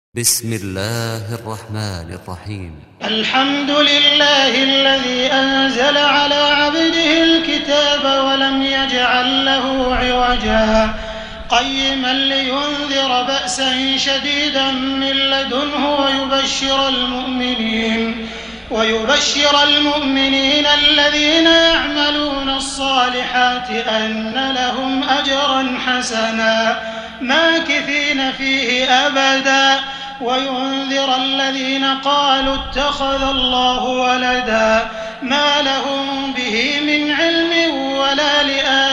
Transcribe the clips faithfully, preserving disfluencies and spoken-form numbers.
بسم الله الرحمن الرحيم. الحمد لله الذي أنزل على عبده الكتاب ولم يجعل له عوجا قيما لينذر بأسا شديدا من لدنه ويبشر المؤمنين ويبشر المؤمنين الذين يعملون الصالحات أن لهم أجرا حسنا ماكثين فيه أبدا وينذر الذين قالوا اتخذ الله ولدا ما لهم به من علم ولا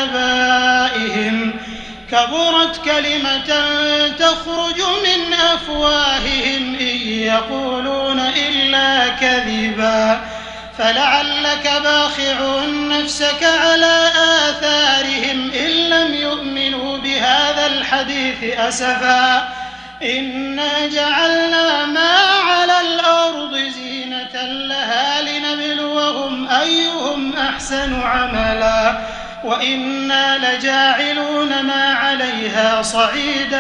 لآبائهم كبرت كلمة تخرج من أفواههم إن يقولون إلا كذبا فلعلك باخع نفسك على آثارهم إن لم يؤمنوا بهذا الحديث أسفا إنا جعلنا ما على الأرض زينة لها لنبلوهم أيهم أحسن عملا وإنا لجاعلون ما عليها صعيدا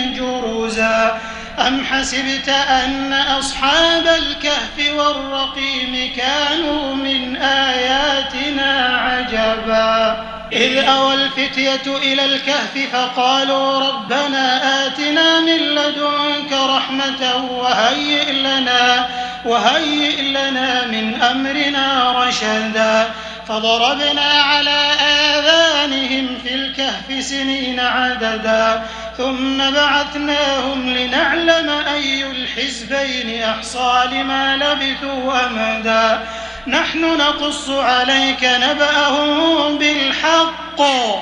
جرزا أم حسبت أن أصحاب الكهف والرقيم كانوا من آياتنا عجبا إذ أوى الفتية إلى الكهف فقالوا ربنا آتنا من لدنك رحمة وهيئ لنا, وهيئ لنا من أمرنا رشدا فضربنا على آذانهم في الكهف سنين عددا ثم بعثناهم لنعلم أي الحزبين أحصى لما لبثوا أمدا نحن نقص عليك نبأهم بالحق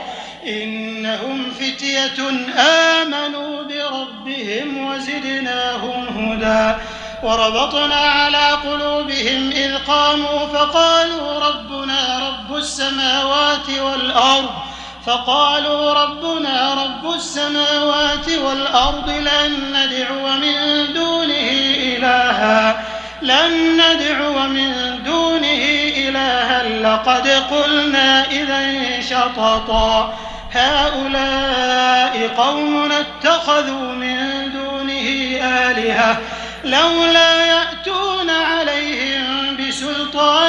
إنهم فتية آمنوا بربهم وزدناهم هدى وربطنا على قلوبهم إذ قاموا فقالوا ربنا رب السماوات والأرض فقالوا ربنا رب السماوات والأرض لن ندعو من دونه إلها لن ندعو من دونه إلها لقد قلنا إذا شططا هؤلاء قوم اتخذوا من دونه آلهة لولا يأتون عليهم بسلطان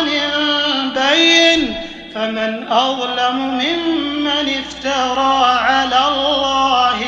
بين فمن أظلم ممن افترى على الله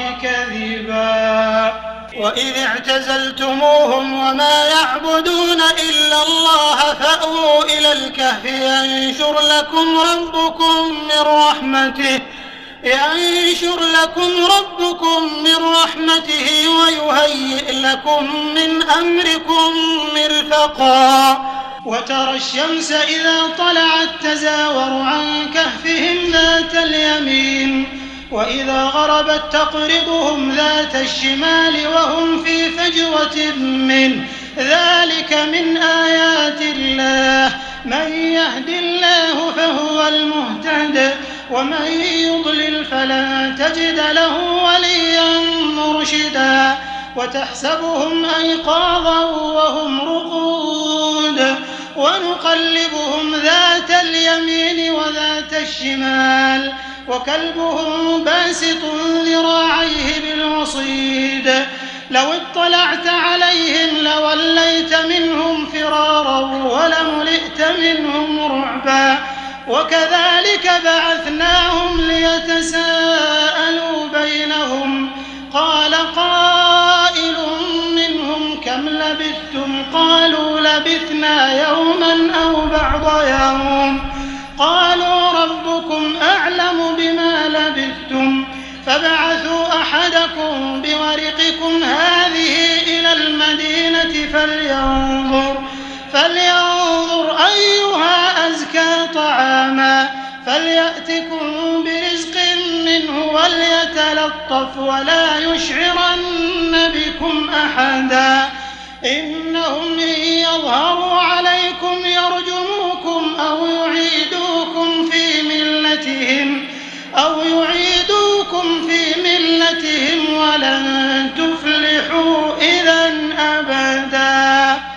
كذبا وإذ اعتزلتموهم وما يعبدون إلا الله فأووا إلى الكهف ينشر لكم ربكم من رحمته ينشر لكم ربكم من رحمته ويهيئ لكم من أمركم مرفقا وترى الشمس إذا طلعت تزاور عن كهفهم ذات اليمين وإذا غربت تقرضهم ذات الشمال وهم في فجوة منه ذلك من آيات الله من يهد الله فهو المهتد ومن يضلل فلن تجد له وليا مرشدا وتحسبهم أيقاظا وهم رقود ونقلبهم ذات اليمين وذات الشمال وكلبهم باسط ذراعيه بالوصيد لو اطلعت عليهم لوليت منهم فرارا ولملئت منهم رعبا وكذلك بعثناهم ليتساءلوا بينهم قال قائل منهم كم لبثتم قالوا لبثنا يوما أو بعض يوم قالوا ربكم أعلم بما لبثتم فابعثوا أحدكم بورقكم هذه إلى المدينة فلينظر فلينظر أيها أزكى طعاما فليأتكم برزق منه وليتلطف ولا يشعرن بكم أحدا إنهم إن يظهروا عليكم يرجموكم أو يعيدوكم في ملتهم أو يعيدوكم في ملتهم ولن تفلحوا إذا أبدا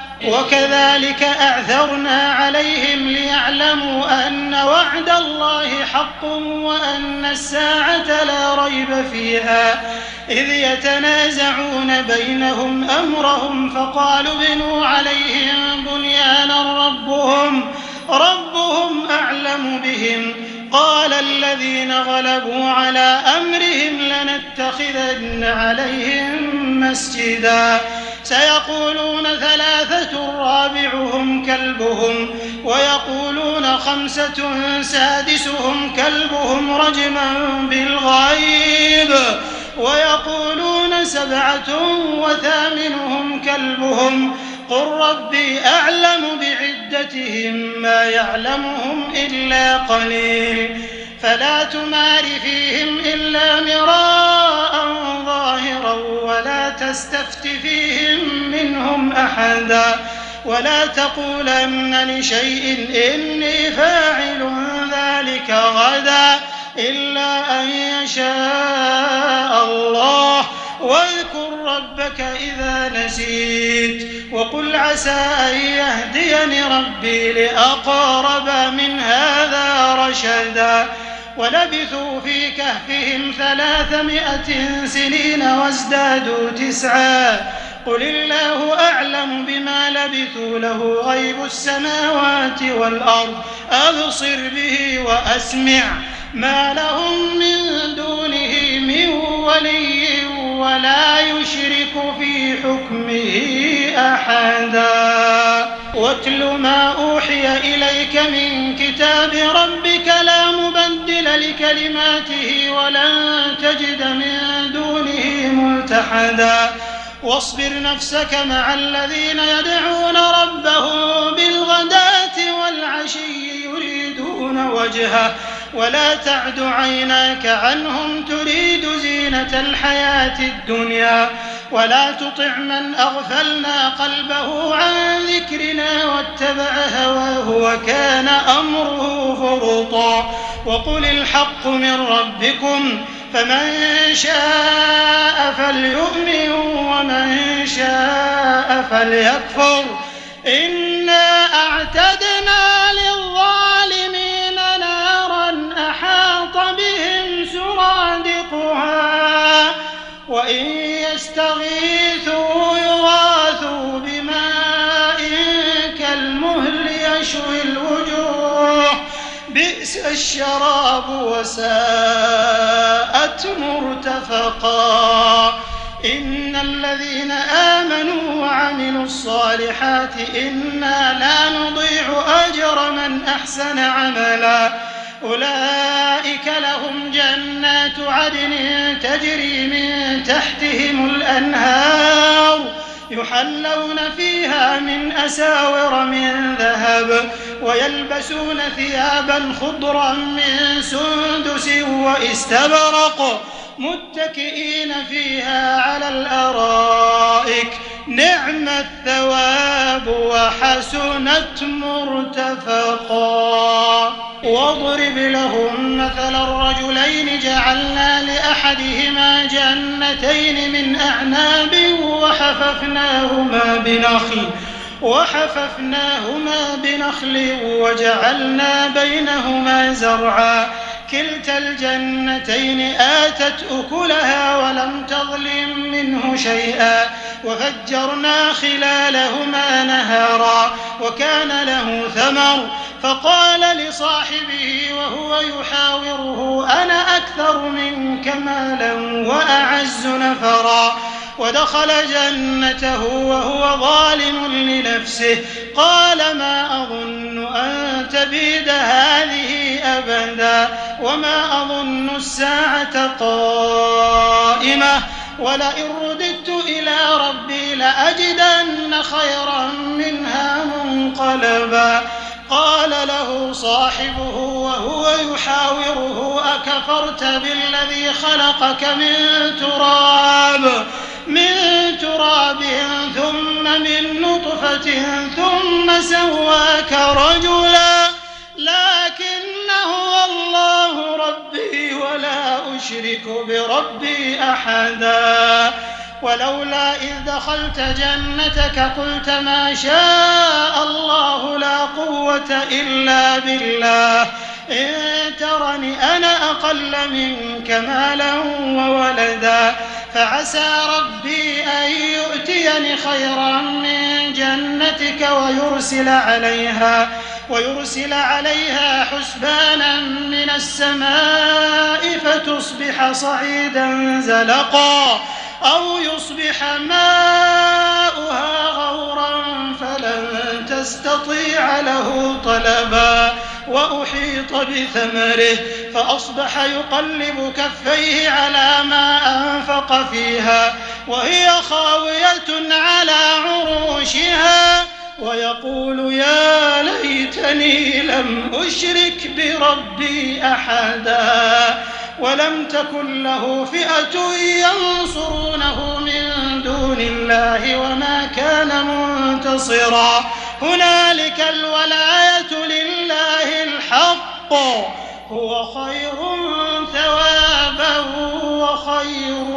وكذلك أعثرنا عليهم ليعلموا أن وعد الله حق وأن الساعة لا ريب فيها إذ يتنازعون بينهم أمرهم فقالوا ابنوا عليهم بنيانا ربهم ربهم أعلم بهم قال الذين غلبوا على أمرهم لنتخذن عليهم مسجدا سيقولون ثلاثة رابعهم كلبهم ويقولون خمسة سادسهم كلبهم رجما بالغيب ويقولون سبعة وثامنهم كلبهم قل ربي أعلم بعدتهم ما يعلمهم إلا قليل فلا تمار فيهم إلا مراء ظاهرا ولا تستفت فيهم منهم أحدا ولا تقولن لشيء إني فاعل ذلك غدا إلا أن يشاء الله واذكر ربك إذا نسيت وقل عسى أن يهديني ربي لأقرب من هذا رشدا ولبثوا في كهفهم ثلاثمائة سنين وازدادوا تسعا قل الله أعلم بما لبثوا له غيب السماوات والأرض أبصر به وأسمع ما لهم من دونه من ولي ولا يشرك في حكمه أحدا واتل ما أوحي إليك من كتاب ربك لا مبدل لكلماته ولن تجد من دونه ملتحدا واصبر نفسك مع الذين يدعون ربهم بالغداة والعشي يريدون وجهه ولا تعد عيناك عنهم تريد زينة الحياة الدنيا ولا تطع من أغفلنا قلبه عن ذكرنا واتبع هواه وكان أمره فرطا وقل الحق من ربكم فمن شاء فليؤمن ومن شاء فليكفر إنا أعتدنا للظالمين نارا أحاط بهم سرادقها وإن يستغيثوا يغاثوا بماء كالمهل يشوي الوجوه بئس الشراب وساءت مرتفقا إن الذين آمنوا وعملوا الصالحات إنا لا نضيع أجر من أحسن عملا أولئك لهم جنات عدن تجري من تحتهم الأنهار يحلون فيها من أساور من ذهب ويلبسون ثيابا خضرا من سندس واستبرق متكئين فيها على الأرائك نعم الثواب وحسنت مرتفقا واضرب لهم مثل الرجلين جعلنا لأحدهما جنتين من أعناب وحففناهما بنخل وحففناهما بنخل وجعلنا بينهما زرعا كلتا الجنتين آتت أكلها ولم تظلم منه شيئا وفجرنا خلالهما نهارا وكان له ثمر فقال لصاحبه وهو يحاوره أنا أكثر منك مالا وأعز نفرا ودخل جنته وهو ظالم لنفسه قال ما أظن أن تبيد هذه أبدا وما أظن الساعة قائمة ولئن رددت إلى ربي لأجدن خيرا منها منقلبا قال له صاحبه وهو يحاوره أكفرت بالذي خلقك من تراب من تراب ثم من نطفة ثم سواك رجلا لكن هو الله ربي ولا أشرك بربي أحدا ولولا إذ دخلت جنتك قلت ما شاء الله لا قوة إلا بالله إن ترني أنا أقل منك مالا وولدا فعسى ربي أن يؤتيني خيرا من جنتك ويرسل عليها ويرسل عليها حسبانا من السماء فتصبح صعيدا زلقا أو يصبح ماؤها غورا فلن تستطيع له طلبا وأحيط بثمره فأصبح يقلب كفيه على ما أنفق فيها وهي خاوية على عروشها ويقول يا ليتني لم أشرك بربي أحدا ولم تكن له فئة ينصرونه من دون الله وما كان منتصرا هنالك الولاية لله الحق هو خير ثوابا وخير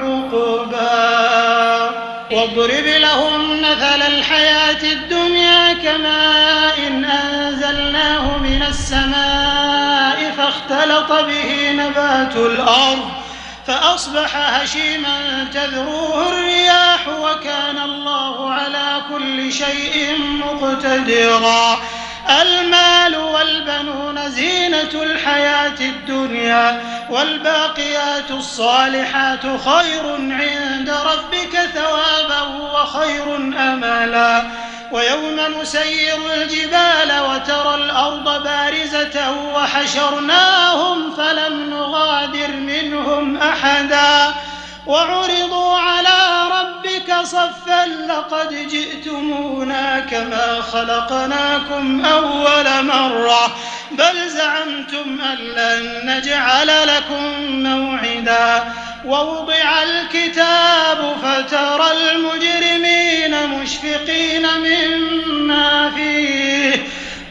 عقبا واضرب لهم مثل الحياة الدنيا كماء إن أنزلناه من السماء فاختلط به نبات الأرض فأصبح هشيما تذروه الرياح وكان الله على كل شيء مقتدرا المال والبنون زينة الحياة الدنيا والباقيات الصالحات خير عند ربك ثوابا وخير أملا ويوم نسير الجبال وترى الأرض بارزة وحشرناهم فلم نغادر منهم أحدا وعرضوا على ربك صفا لقد جئتمونا كما خلقناكم أول مرة بل زعمتم أن لن نجعل لكم موعدا ووضع الكتاب فترى المجرمين مشفقين مما فيه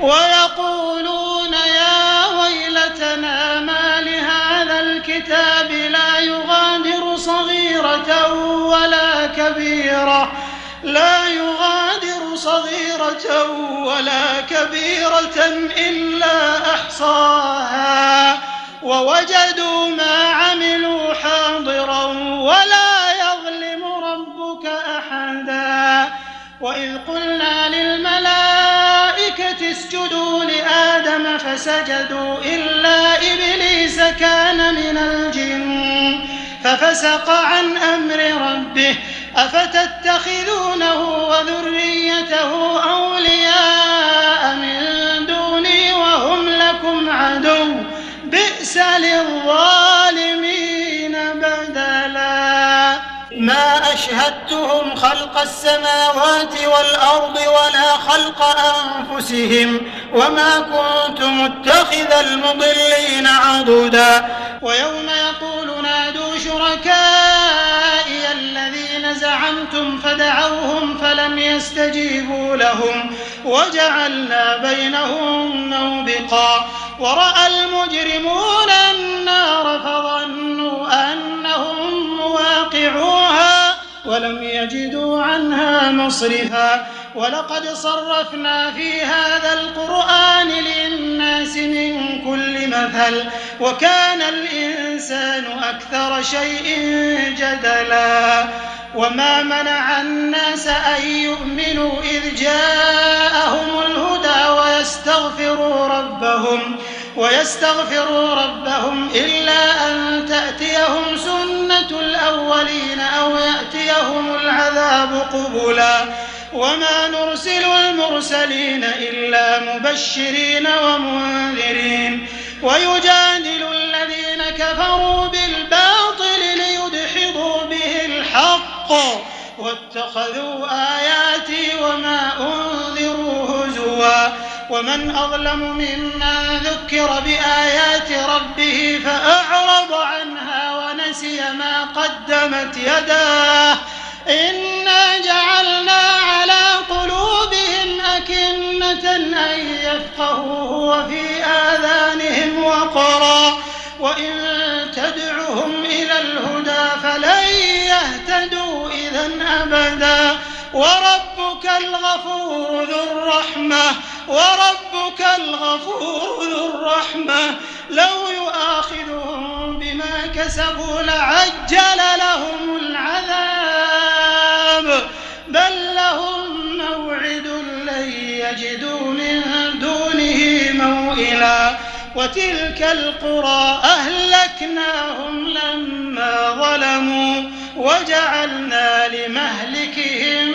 ويقولون يا ويلتنا ما لهذا الكتاب لا يغادر صغيرة ولا كبيرة لا يغادر صغيرة ولا كبيرة إلا أحصاها ووجدوا ما عملوا حاضرا ولا يظلم ربك أحدا وإذ قلنا للملائكة اسجدوا لآدم فسجدوا إلا إبليس كان من الجن ففسق عن أمر ربه أفتتخذونه وذريته أولياء من دوني وهم لكم عدو بئس للظالمين بدلا ما أشهدتهم خلق السماوات والأرض ولا خلق أنفسهم وما كنت متخذ المضلين عضدا ويوم يقول نادوا شركائي الذين زعمتم فدعوهم فلم يستجيبوا لهم وجعلنا بينهم موبقا ورأى المجرمون النار فظنوا أنهم مواقعوها ولم يجدوا عنها مصرفا ولقد صرفنا في هذا القرآن للناس من كل مثل وكان الإنسان أكثر شيء جدلا وما منع الناس أن يؤمنوا إذ جاءهم الهدى ويستغفروا ربهم ويستغفروا ربهم إلا أن تأتيهم سنة الأولين أو يأتيهم العذاب قبلا وما نرسل المرسلين إلا مبشرين ومنذرين ويجادل الذين كفروا بالباطل ليدحضوا به الحق واتخذوا آياتي وما أنذروا هزوا ومن أظلم ممن ذكر بآيات ربه فأعرض عنها ونسي ما قدمت يداه إنا جعلنا على قلوبهم أكنة أن يفقهوه وفي آذانهم وقرا وإن تدعهم إلى الهدى فلن يهتدوا وربك الغفور ذو الرحمة وربك الغفور ذو الرحمة لو يؤاخذهم بما كسبوا لعجل لهم العذاب بل لهم موعد لن يجدوا من دونه موئلا وتلك القرى أهلكناهم لما ظلموا وجعلنا لمهلكهم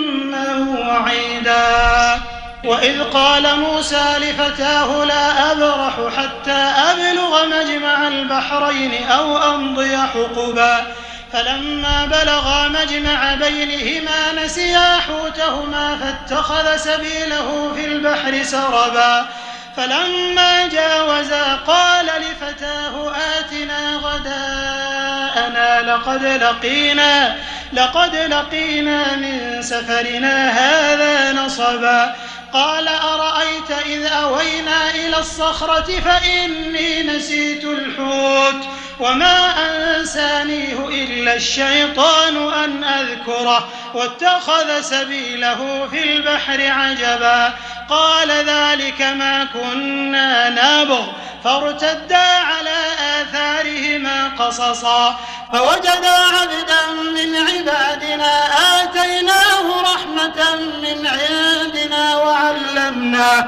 موعدا وإذ قال موسى لفتاه لا أبرح حتى أبلغ مجمع البحرين أو أمضي حقبا فلما بلغا مجمع بينهما نسيا حوتهما فاتخذ سبيله في البحر سربا فلما جاوزا قال لفتاه آتنا غداءنا لقد لقينا لقد لقينا من سفرنا هذا نصبا قال أرأيت إذ أوينا إلى الصخرة فإني نسيت الحوت وما أنسانيه إلا الشيطان أن أذكره واتخذ سبيله في البحر عجبا قال ذلك ما كنا نبغ فارتدا على آثارهما قصصا فوجدا عبدا من عبادنا آتيناه رحمة من عندنا وعلمناه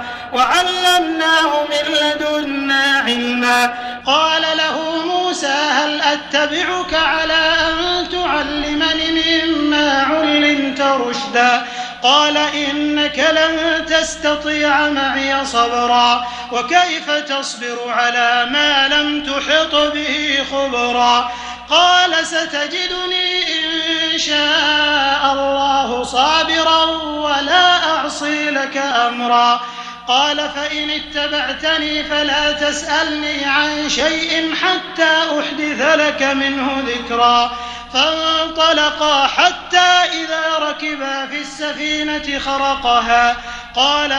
وعلمناه من لدنا علما قال له موسى هل أتبعك على أن تعلمني مما علمت رشدا قال إنك لن تستطيع معي صبرا وكيف تصبر على ما لم تحط به خبرا قال ستجدني إن شاء الله صابرا ولا أعصي لك أمرا قال فإن اتبعتني فلا تسألني عن شيء حتى أحدث لك منه ذكرا فانطلقا حتى إذا ركبا في السفينة خرقها قال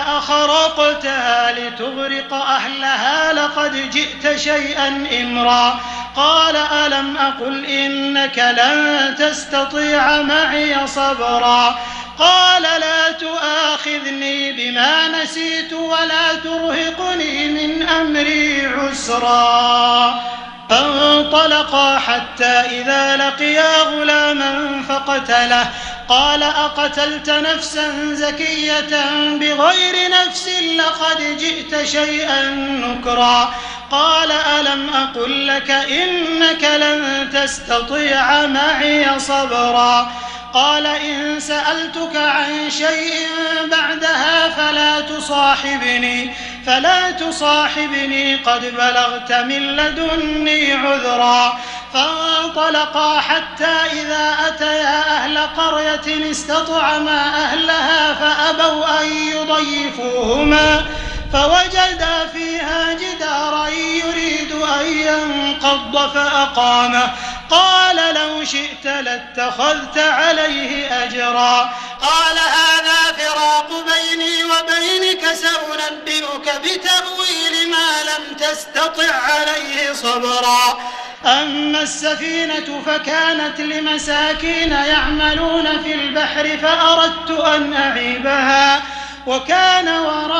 أخرقتها لتغرق أهلها لقد جئت شيئا إمرا قال ألم أقل إنك لن تستطيع معي صبرا قال لا تؤاخذني بما نسيت ولا ترهقني من أمري عسرا فانطلقا حتى إذا لقيا غلاما فقتله قال أقتلت نفسا زكية بغير نفس لقد جئت شيئا نكرا قال ألم أقل لك إنك لن تستطيع معي صبرا قال إن سألتك عن شيء بعدها فلا تصاحبني فلا تصاحبني قد بلغت من لدني عذرا فانطلقا حتى إذا أتيا أهل قرية استطعما أهلها فأبوا أن يضيفوهما فوجدا فيها جدارا يريد أن ينقض فأقامه قال لو شئت لاتخذت عليه أجرا قال هذا فراق بيني وبينك سأنبئك بتأويل ما لم تستطع عليه صبرا أما السفينة فكانت لمساكين يعملون في البحر فأردت أن أعيبها وكان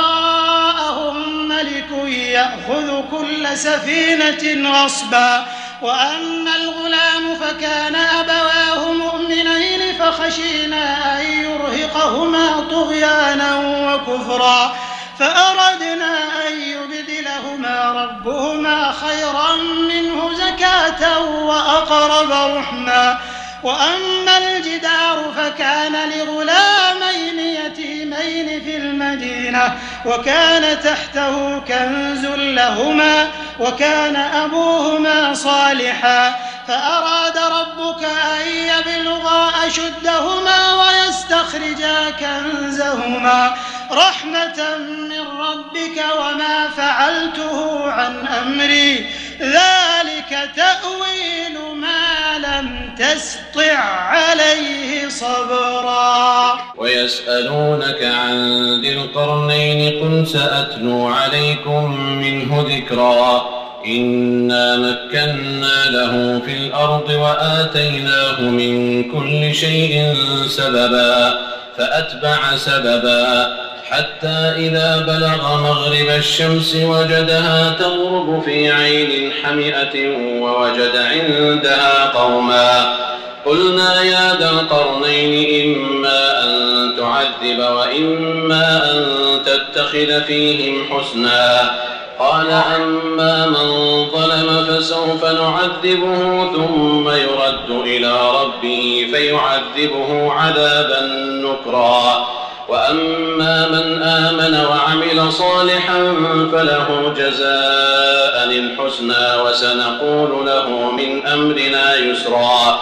وراءهم ملك يأخذ كل سفينة غصبا وأما الغلام فكان أبواه مؤمنين فخشينا أن يرهقهما طغيانا وكفرا فأردنا أن يبدلهما ربهما خيرا منه زكاة وأقرب رحما وأما الجدار فكان لغلامين يتيمين في المدينة وكان تحته كنز لهما وكان أبوهما صالحا فأراد ربك أن يبلغا أشدهما ويستخرجا كنزهما رحمة من ربك وما فعلته عن أمري ذلك تأويل ما لم تسطع عليه صبرا ويسألونك عن ذي القرنين قل سأتلو عليكم منه ذكرا إنا مكنا له في الأرض وآتيناه من كل شيء سببا فأتبع سببا حتى إذا بلغ مغرب الشمس وجدها تغرب في عين حمئة ووجد عندها قوما قلنا يا ذا القرنين إما أن تعذب وإما أن تتخذ فيهم حسنا قال أما من ظلم فسوف نعذبه ثم يرد إلى ربه فيعذبه عذابا نكرا وأما من آمن وعمل صالحا فله جزاء الحسنى وسنقول له من أمرنا يسرا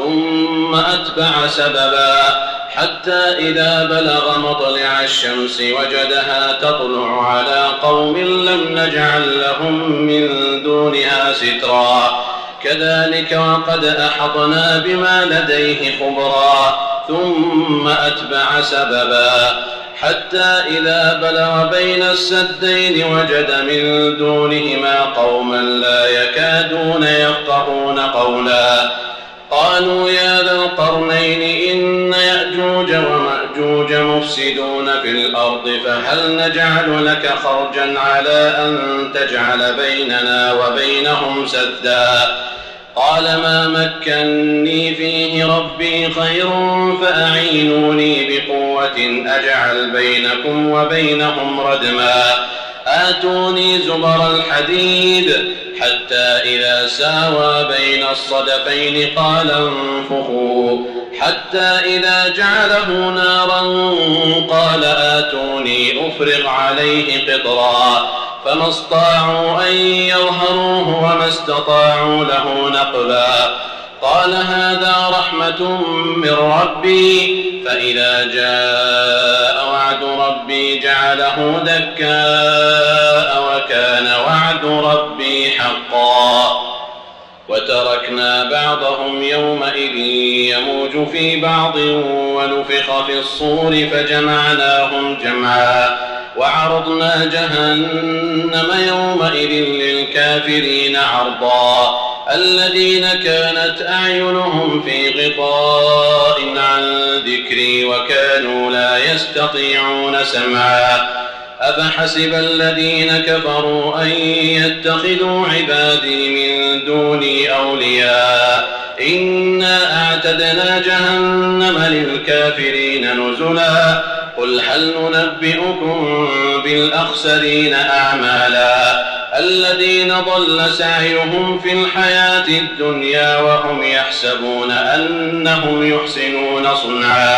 ثم أتبع سببا حتى إذا بلغ مطلع الشمس وجدها تطلع على قوم لم نجعل لهم من دونها سترا كذلك وقد أحطنا بما لديه خبرا ثم أتبع سببا حتى إذا بلغ بين السدين وجد من دونهما قوما لا يكادون يفقهون قولا قالوا يا ذا القرنين إن يأجوج ومأجوج مفسدون في الأرض فهل نجعل لك خرجا على أن تجعل بيننا وبينهم سدا قال ما مكني فيه ربي خير فأعينوني بقوة أجعل بينكم وبينهم ردما آتوني زبر الحديد حتى إذا ساوى بين الصدفين قال انفخوا حتى إذا جعله نارا قال آتوني أفرغ عليه قطرا فما استطاعوا أن يظهروه وما استطاعوا له نقبا قال هذا رحمة من ربي فإذا جاء وعد ربي جعله دكاء وكان وعد ربي حقا وتركنا بعضهم يومئذ يموج في بعض ونفخ في الصور فجمعناهم جمعا وعرضنا جهنم يومئذ للكافرين عرضا الذين كانت أعينهم في غطاء عن ذكري وكانوا لا يستطيعون سمعا أفحسب الذين كفروا أن يتخذوا عبادي من دوني أولياء إنا أعتدنا جهنم للكافرين نزلا قل هل ننبئكم بالأخسرين أعمالا الذين ضل سعيهم في الحياة الدنيا وهم يحسبون أنهم يحسنون صنعا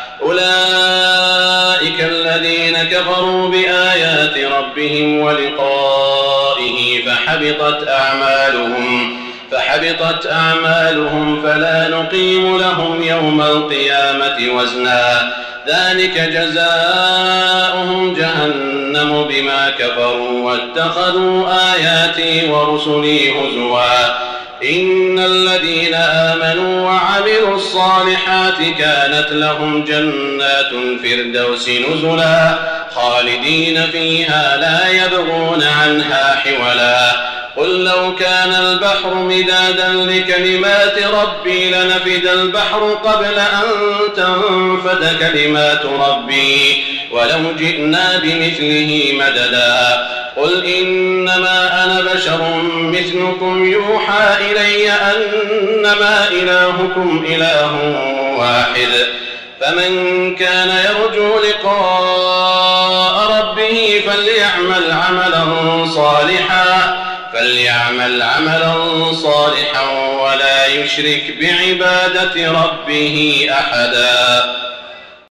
أولئك الذين كفروا بآيات ربهم ولقائه فحبطت أعمالهم فحبطت أعمالهم فلا نقيم لهم يوم القيامة وزنا ذلك جزاؤهم جهنم بما كفروا واتخذوا آياتي ورسلي هزوا إن الذين آمنوا وعملوا الصالحات كانت لهم جنات الفردوس نزلا خالدين فيها لا يبغون عنها حولا قل لو كان البحر مدادا لكلمات ربي لنفد البحر قبل أن تنفد كلمات ربي ولو جئنا بمثله مددا قل إنما أنا بشر مثلكم يوحى إلي أنما إلهكم إله واحد فمن كان يرجو لقاء ربه فليعمل عملا صالحا فليعمل عملا صالحا ولا يشرك بعبادة ربه أحدا.